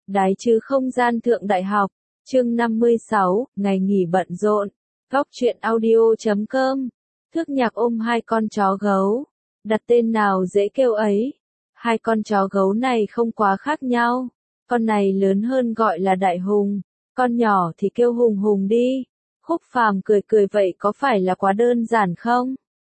Đái chứ không gian thượng đại học, chương 56, ngày nghỉ bận rộn, góc truyện audio.com. Thước Nhạc ôm hai con chó gấu, đặt tên nào dễ kêu ấy. Hai con chó gấu này không quá khác nhau, con này lớn hơn gọi là Đại Hùng, con nhỏ thì kêu Hùng Hùng đi. Khúc Phàm cười cười vậy có phải là quá đơn giản không?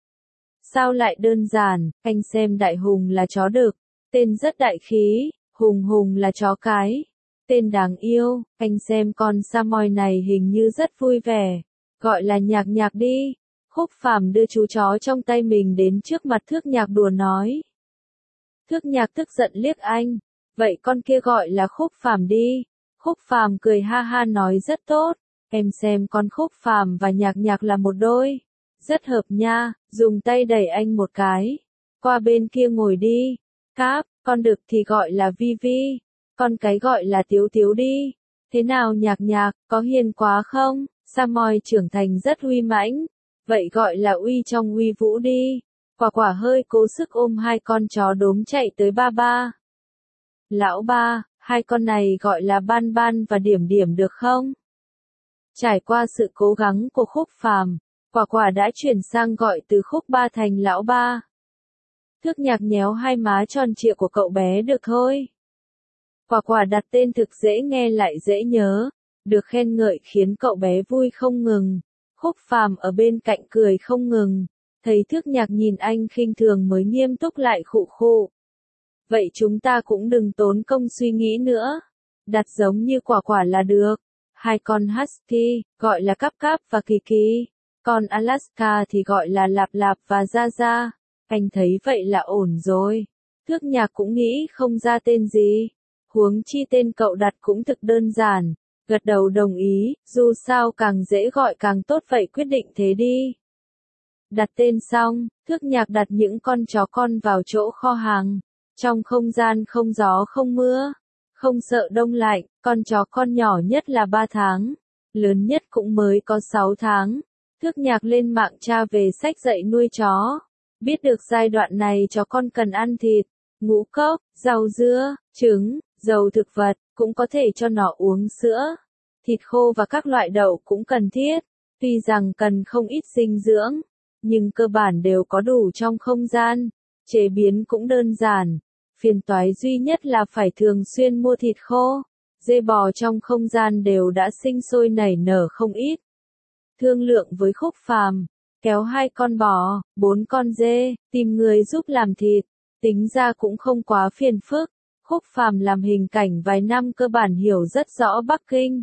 Sao lại đơn giản, anh xem Đại Hùng là chó đực, tên rất đại khí, Hùng Hùng là chó cái, tên đáng yêu, anh xem con Samoy này hình như rất vui vẻ, gọi là Nhạc Nhạc đi. Khúc Phàm đưa chú chó trong tay mình đến trước mặt Thước Nhạc đùa nói. Thước Nhạc tức giận liếc anh, vậy con kia gọi là Khúc Phàm đi. Khúc Phàm cười ha ha nói rất tốt, em xem con Khúc Phàm và Nhạc Nhạc là một đôi, rất hợp nha, dùng tay đẩy anh một cái, qua bên kia ngồi đi. Cáp, con đực thì gọi là Vi Vi, con cái gọi là Tiếu Tiếu đi. Thế nào Nhạc Nhạc, có hiền quá không? Samoy trưởng thành rất uy mãnh, vậy gọi là uy trong uy vũ đi. Quả quả hơi cố sức ôm hai con chó đốm chạy tới ba ba. Lão ba, hai con này gọi là Ban Ban và Điểm Điểm được không? Trải qua sự cố gắng của Khúc Phàm, quả quả đã chuyển sang gọi từ Khúc ba thành lão ba. Thước Nhạc nhéo hai má tròn trịa của cậu bé được thôi. Quả quả đặt tên thực dễ nghe lại dễ nhớ, được khen ngợi khiến cậu bé vui không ngừng. Khúc Phàm ở bên cạnh cười không ngừng, thấy Thước Nhạc nhìn anh khinh thường mới nghiêm túc lại khụ khụ. Vậy chúng ta cũng đừng tốn công suy nghĩ nữa, đặt giống như quả quả là được. Hai con Husky, gọi là Cáp Cáp và Kỳ Kỳ, còn Alaska thì gọi là Lạp Lạp và Gia Gia. Anh thấy vậy là ổn rồi. Thước Nhạc cũng nghĩ không ra tên gì, huống chi tên cậu đặt cũng thực đơn giản. Gật đầu đồng ý, dù sao càng dễ gọi càng tốt vậy quyết định thế đi. Đặt tên xong, Thước Nhạc đặt những con chó con vào chỗ kho hàng. Trong không gian không gió không mưa, không sợ đông lạnh, con chó con nhỏ nhất là 3 tháng, lớn nhất cũng mới có 6 tháng. Thước Nhạc lên mạng tra về sách dạy nuôi chó, biết được giai đoạn này chó con cần ăn thịt, ngũ cốc, rau dưa, trứng, dầu thực vật, cũng có thể cho nó uống sữa. Thịt khô và các loại đậu cũng cần thiết, tuy rằng cần không ít dinh dưỡng, nhưng cơ bản đều có đủ trong không gian. Chế biến cũng đơn giản, phiền toái duy nhất là phải thường xuyên mua thịt khô. Dê bò trong không gian đều đã sinh sôi nảy nở không ít. Thương lượng với Khúc Phàm, kéo 2 con bò, 4 con dê, tìm người giúp làm thịt, tính ra cũng không quá phiền phức. Khúc Phàm làm hình cảnh vài năm cơ bản hiểu rất rõ Bắc Kinh.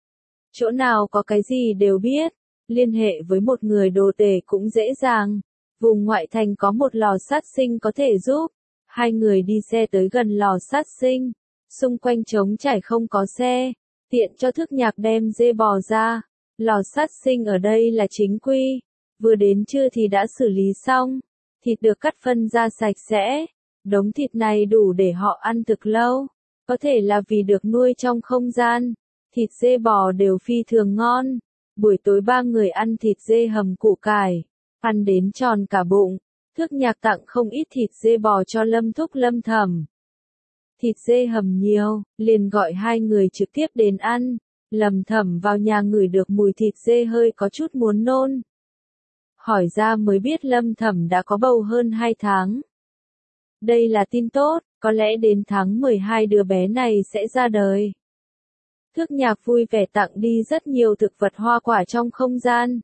Chỗ nào có cái gì đều biết, liên hệ với một người đồ tể cũng dễ dàng. Vùng ngoại thành có một lò sát sinh có thể giúp. Hai người đi xe tới gần lò sát sinh, xung quanh trống trải không có xe, tiện cho Thước Nhạc đem dê bò ra. Lò sát sinh ở đây là chính quy, vừa đến trưa thì đã xử lý xong, thịt được cắt phân ra sạch sẽ. Đống thịt này đủ để họ ăn thực lâu, có thể là vì được nuôi trong không gian. Thịt dê bò đều phi thường ngon. Buổi tối 3 người ăn thịt dê hầm củ cải, ăn đến tròn cả bụng. Thước Nhạc tặng không ít thịt dê bò cho Lâm Thúc Lâm Thẩm. Thịt dê hầm nhiều, liền gọi 2 người trực tiếp đến ăn. Lâm Thẩm vào nhà ngửi được mùi thịt dê hơi có chút muốn nôn. Hỏi ra mới biết Lâm Thẩm đã có bầu hơn 2 tháng. Đây là tin tốt, có lẽ đến tháng 12 đứa bé này sẽ ra đời. Thước Nhạc vui vẻ tặng đi rất nhiều thực vật hoa quả trong không gian.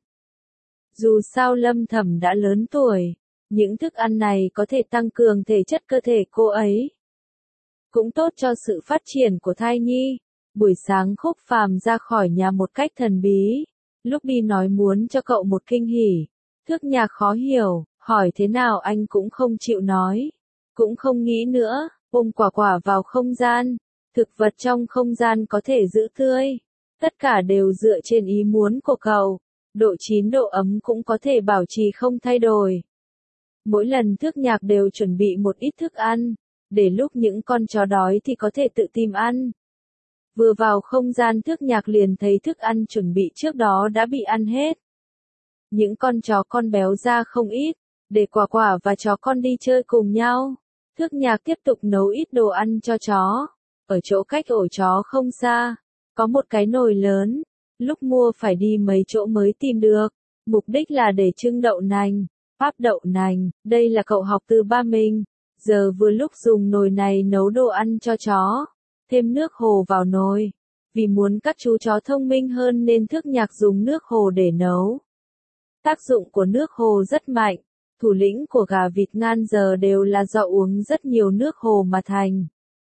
Dù sao Lâm Thẩm đã lớn tuổi, những thức ăn này có thể tăng cường thể chất cơ thể cô ấy. Cũng tốt cho sự phát triển của thai nhi. Buổi sáng Khúc Phàm ra khỏi nhà một cách thần bí. Lúc đi nói muốn cho cậu một kinh hỉ. Thước Nhạc khó hiểu, hỏi thế nào anh cũng không chịu nói. Cũng không nghĩ nữa, ôm quả quả vào không gian. Thực vật trong không gian có thể giữ tươi. Tất cả đều dựa trên ý muốn của cậu. Độ chín độ ấm cũng có thể bảo trì không thay đổi. Mỗi lần Thước Nhạc đều chuẩn bị một ít thức ăn, để lúc những con chó đói thì có thể tự tìm ăn. Vừa vào không gian Thước Nhạc liền thấy thức ăn chuẩn bị trước đó đã bị ăn hết. Những con chó con béo ra không ít, để quả quả và chó con đi chơi cùng nhau. Thước Nhạc tiếp tục nấu ít đồ ăn cho chó. ở chỗ cách ổ chó không xa, có một cái nồi lớn, lúc mua phải đi mấy chỗ mới tìm được, mục đích là để trưng đậu nành, pháp đậu nành, đây là cậu học từ ba mình, giờ vừa lúc dùng nồi này nấu đồ ăn cho chó, thêm nước hồ vào nồi, vì muốn các chú chó thông minh hơn nên Thước Nhạc dùng nước hồ để nấu. Tác dụng của nước hồ rất mạnh, thủ lĩnh của gà vịt ngan giờ đều là do uống rất nhiều nước hồ mà thành.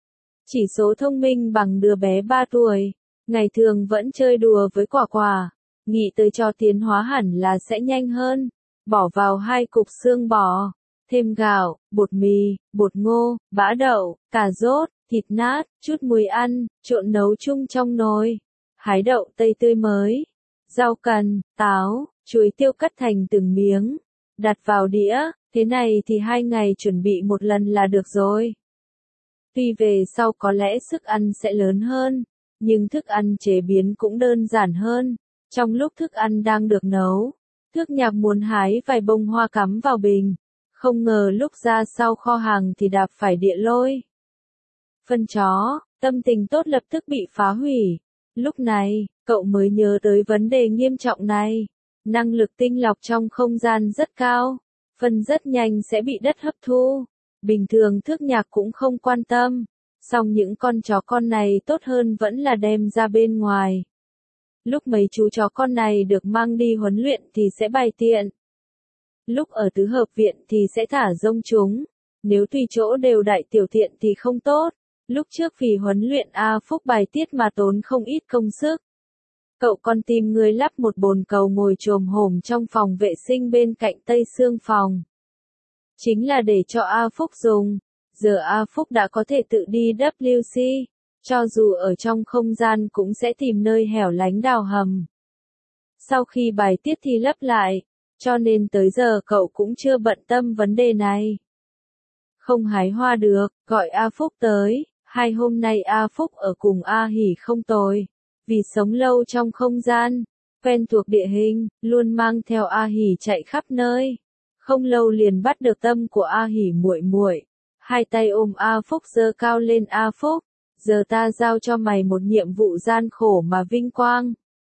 Chỉ số thông minh bằng đứa bé 3 tuổi, ngày thường vẫn chơi đùa với Quả Quả, nghĩ tới cho tiến hóa hẳn là sẽ nhanh hơn, bỏ vào 2 cục xương bò, thêm gạo, bột mì, bột ngô, bã đậu, cà rốt, thịt nát, chút muối ăn, trộn nấu chung trong nồi. Hái đậu tây tươi mới, rau cần, táo, chuối tiêu cắt thành từng miếng, đặt vào đĩa, thế này thì 2 ngày chuẩn bị một lần là được rồi. Tuy về sau có lẽ sức ăn sẽ lớn hơn, nhưng thức ăn chế biến cũng đơn giản hơn. Trong lúc thức ăn đang được nấu, Thước Nhạc muốn hái vài bông hoa cắm vào bình, không ngờ lúc ra sau kho hàng thì đạp phải địa lôi. Phân chó, tâm tình tốt lập tức bị phá hủy. Lúc này, cậu mới nhớ tới vấn đề nghiêm trọng này. Năng lực tinh lọc trong không gian rất cao, phân rất nhanh sẽ bị đất hấp thu. Bình thường Thước Nhạc cũng không quan tâm, song những con chó con này tốt hơn vẫn là đem ra bên ngoài. Lúc mấy chú chó con này được mang đi huấn luyện thì sẽ bày tiện. Lúc ở tứ hợp viện thì sẽ thả rông chúng. Nếu tùy chỗ đều đại tiểu tiện thì không tốt. Lúc trước vì huấn luyện A Phúc bài tiết mà tốn không ít công sức. Cậu con tìm người lắp một bồn cầu ngồi chồm hổm trong phòng vệ sinh bên cạnh tây xương phòng. Chính là để cho A Phúc dùng. Giờ A Phúc đã có thể tự đi WC. Cho dù ở trong không gian cũng sẽ tìm nơi hẻo lánh đào hầm. Sau khi bài tiết thì lấp lại, cho nên tới giờ cậu cũng chưa bận tâm vấn đề này. Không hái hoa được, gọi A Phúc tới. 2 hôm nay A Phúc ở cùng A Hỉ không tồi. Vì sống lâu trong không gian, quen thuộc địa hình, luôn mang theo A Hỉ chạy khắp nơi. Không lâu liền bắt được tâm của A Hỉ muội muội. 2 tay ôm A Phúc giơ cao lên. A Phúc, giờ ta giao cho mày một nhiệm vụ gian khổ mà vinh quang.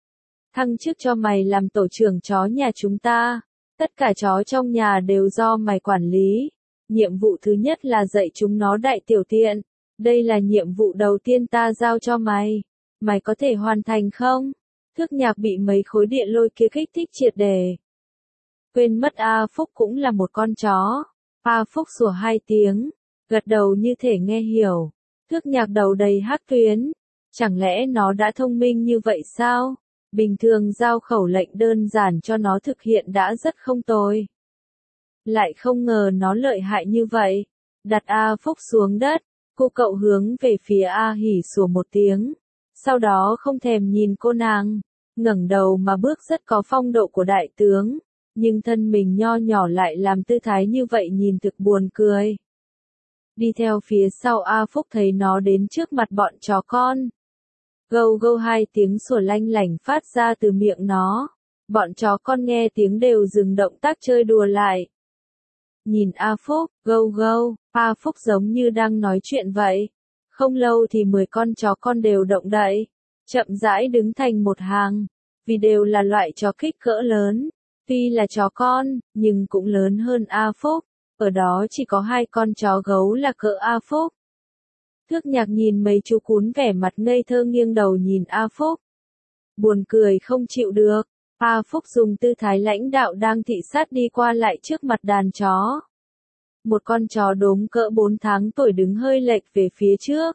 Thăng chức cho mày làm tổ trưởng chó nhà chúng ta. Tất cả chó trong nhà đều do mày quản lý. Nhiệm vụ thứ nhất là dạy chúng nó đại tiểu tiện. Đây là nhiệm vụ đầu tiên ta giao cho mày. Mày có thể hoàn thành không? Thước Nhạc bị mấy khối địa lôi kia kích thích triệt để. Quên mất A Phúc cũng là một con chó. A Phúc sủa 2 tiếng, gật đầu như thể nghe hiểu. Thước Nhạc đầu đầy hắc tuyến. Chẳng lẽ nó đã thông minh như vậy sao? Bình thường giao khẩu lệnh đơn giản cho nó thực hiện đã rất không tồi. Lại không ngờ nó lợi hại như vậy. Đặt A Phúc xuống đất, cô cậu hướng về phía A Hỉ sủa 1 tiếng. Sau đó không thèm nhìn cô nàng, ngẩng đầu mà bước rất có phong độ của đại tướng. Nhưng thân mình nho nhỏ lại làm tư thái như vậy nhìn thực buồn cười. Đi theo phía sau A Phúc thấy nó đến trước mặt bọn chó con. Gâu gâu 2 tiếng sủa lanh lảnh phát ra từ miệng nó. Bọn chó con nghe tiếng đều dừng động tác chơi đùa lại. Nhìn A Phúc, gâu gâu, A Phúc giống như đang nói chuyện vậy. Không lâu thì 10 con chó con đều động đậy, chậm rãi đứng thành một hàng, vì đều là loại chó kích cỡ lớn. Tuy là chó con, nhưng cũng lớn hơn A Phúc. Ở đó chỉ có 2 con chó gấu là cỡ A Phúc. Thước Nhạc nhìn mấy chú cún vẻ mặt ngây thơ nghiêng đầu nhìn A Phúc. Buồn cười không chịu được. A Phúc dùng tư thái lãnh đạo đang thị sát đi qua lại trước mặt đàn chó. Một con chó đốm cỡ 4 tháng tuổi đứng hơi lệch về phía trước.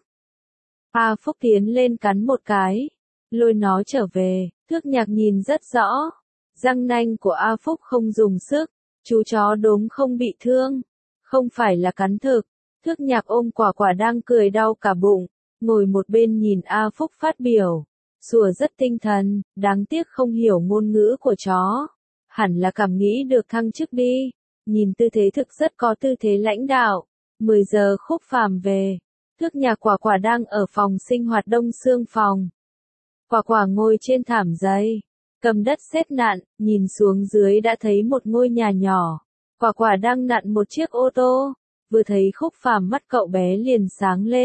A Phúc tiến lên cắn một cái, lôi nó trở về. Thước Nhạc nhìn rất rõ. Răng nanh của A Phúc không dùng sức. Chú chó đốm không bị thương. Không phải là cắn thực. Thước Nhạc ôm Quả Quả đang cười đau cả bụng, ngồi một bên nhìn A Phúc phát biểu. Sủa rất tinh thần, đáng tiếc không hiểu ngôn ngữ của chó. Hẳn là cảm nghĩ được thăng chức đi. Nhìn tư thế thực rất có tư thế lãnh đạo. 10 giờ Khúc Phàm về. Thước Nhạc Quả Quả đang ở phòng sinh hoạt đông xương phòng. Quả Quả ngồi trên thảm giấy, cầm đất sét nặn, nhìn xuống dưới đã thấy một ngôi nhà nhỏ. Quả Quả đang nặn một chiếc ô tô. Vừa thấy Khúc Phàm mắt cậu bé liền sáng lên.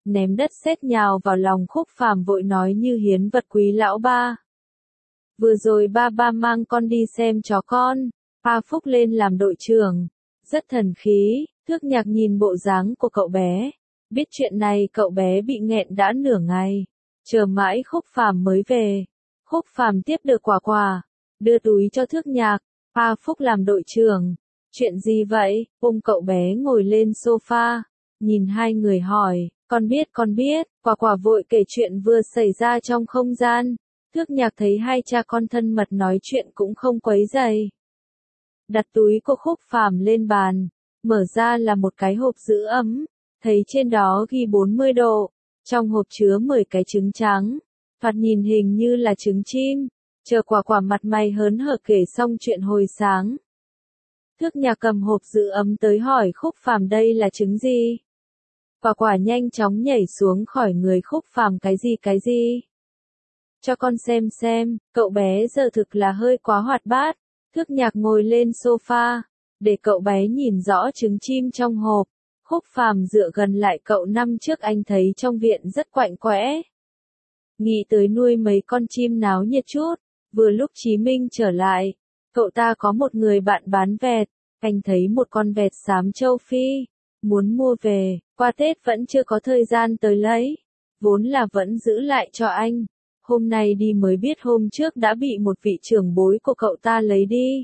ném đất sét nhào vào lòng Khúc Phàm vội nói như hiến vật quý lão ba. Vừa rồi ba mang con đi xem chó con, Pa Phúc lên làm đội trưởng, rất thần khí. Thước Nhạc nhìn bộ dáng của cậu bé, biết chuyện này cậu bé bị nghẹn đã nửa ngày, chờ mãi Khúc Phàm mới về. Khúc Phàm tiếp được quả quà, đưa túi cho Thước Nhạc, Pa Phúc làm đội trưởng. Chuyện gì vậy? Ôm cậu bé ngồi lên sofa, nhìn hai người hỏi, con biết, quả quả vội kể chuyện vừa xảy ra trong không gian. Thước Nhạc thấy hai cha con thân mật nói chuyện cũng không quấy rầy. Đặt túi của Khúc Phàm lên bàn, mở ra là một cái hộp giữ ấm, thấy trên đó ghi 40 độ, trong hộp chứa 10 cái trứng trắng, thoạt nhìn hình như là trứng chim. Chờ quả quả mặt mày hớn hở kể xong chuyện hồi sáng. Thước Nhạc cầm hộp giữ ấm tới hỏi Khúc Phàm đây là trứng gì? Quả quả nhanh chóng nhảy xuống khỏi người Khúc Phàm cái gì? Cho con xem, cậu bé giờ thực là hơi quá hoạt bát. Thước Nhạc ngồi lên sofa, để cậu bé nhìn rõ trứng chim trong hộp. Khúc Phàm dựa gần lại cậu, năm trước anh thấy trong viện rất quạnh quẽ. Nghĩ tới nuôi mấy con chim náo nhiệt chút, vừa lúc Chí Minh trở lại, cậu ta có một người bạn bán vẹt, anh thấy một con vẹt xám châu Phi, muốn mua về, qua Tết vẫn chưa có thời gian tới lấy, vốn là vẫn giữ lại cho anh. Hôm nay đi mới biết hôm trước đã bị một vị trưởng bối của cậu ta lấy đi.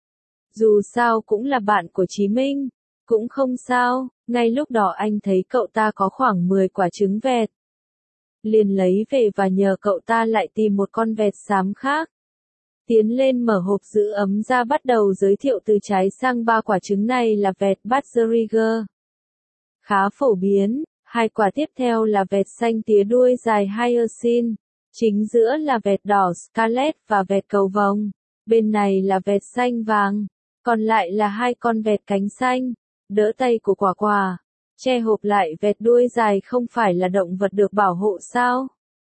Dù sao cũng là bạn của Chí Minh, cũng không sao, ngay lúc đó anh thấy cậu ta có khoảng 10 quả trứng vẹt. Liền lấy về và nhờ cậu ta lại tìm một con vẹt xám khác. Tiến lên mở hộp giữ ấm ra bắt đầu giới thiệu từ trái sang ba quả trứng này là vẹt Badgeriger, khá phổ biến. Hai quả tiếp theo là vẹt xanh tía đuôi dài Hyacinth, chính giữa là vẹt đỏ Scarlet và vẹt cầu vồng, bên này là vẹt xanh vàng, còn lại là hai con vẹt cánh xanh. Đỡ tay của quả quả, che hộp lại vẹt đuôi dài không phải là động vật được bảo hộ sao?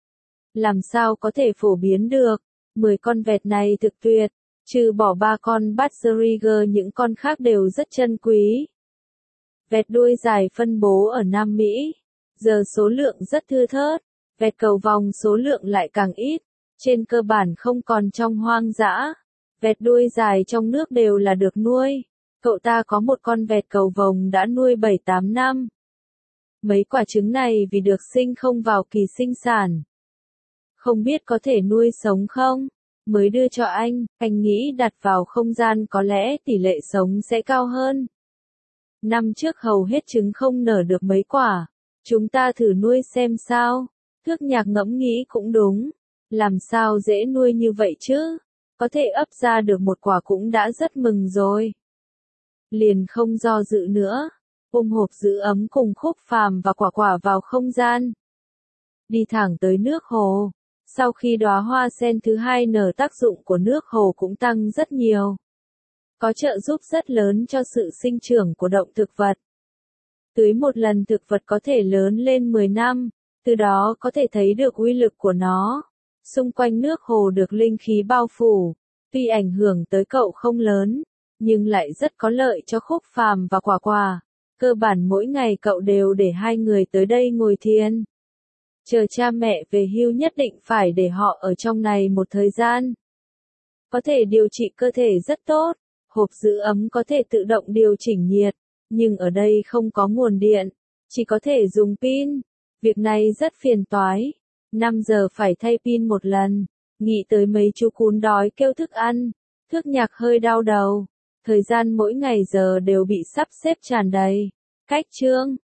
Làm sao có thể phổ biến được? 10 con vẹt này thực tuyệt, trừ bỏ 3 con Badgeriger những con khác đều rất chân quý. Vẹt đuôi dài phân bố ở Nam Mỹ, giờ số lượng rất thưa thớt, vẹt cầu vồng số lượng lại càng ít, trên cơ bản không còn trong hoang dã. Vẹt đuôi dài trong nước đều là được nuôi. Cậu ta có một con vẹt cầu vồng đã nuôi 7-8 năm. Mấy quả trứng này vì được sinh không vào kỳ sinh sản, không biết có thể nuôi sống không, mới đưa cho anh nghĩ đặt vào không gian có lẽ tỷ lệ sống sẽ cao hơn. Năm trước hầu hết trứng không nở được mấy quả, chúng ta thử nuôi xem sao. Thước Nhạc ngẫm nghĩ cũng đúng, làm sao dễ nuôi như vậy chứ, có thể ấp ra được một quả cũng đã rất mừng rồi. Liền không do dự nữa, ôm hộp giữ ấm cùng Khúc Phàm và quả quả vào không gian. Đi thẳng tới nước hồ, sau khi đóa hoa sen thứ hai nở tác dụng của nước hồ cũng tăng rất nhiều. Có trợ giúp rất lớn cho sự sinh trưởng của động thực vật. Tưới một lần thực vật có thể lớn lên 10 năm, từ đó có thể thấy được uy lực của nó. Xung quanh nước hồ được linh khí bao phủ, tuy ảnh hưởng tới cậu không lớn, nhưng lại rất có lợi cho Khúc Phàm và quả quả. Cơ bản mỗi ngày cậu đều để hai người tới đây ngồi thiền. Chờ cha mẹ về hưu nhất định phải để họ ở trong này một thời gian. Có thể điều trị cơ thể rất tốt, hộp giữ ấm có thể tự động điều chỉnh nhiệt, nhưng ở đây không có nguồn điện, chỉ có thể dùng pin. Việc này rất phiền toái, 5 giờ phải thay pin một lần. Nghĩ tới mấy chú cún đói kêu thức ăn, Thước Nhạc hơi đau đầu. Thời gian mỗi ngày giờ đều bị sắp xếp tràn đầy. Cách chương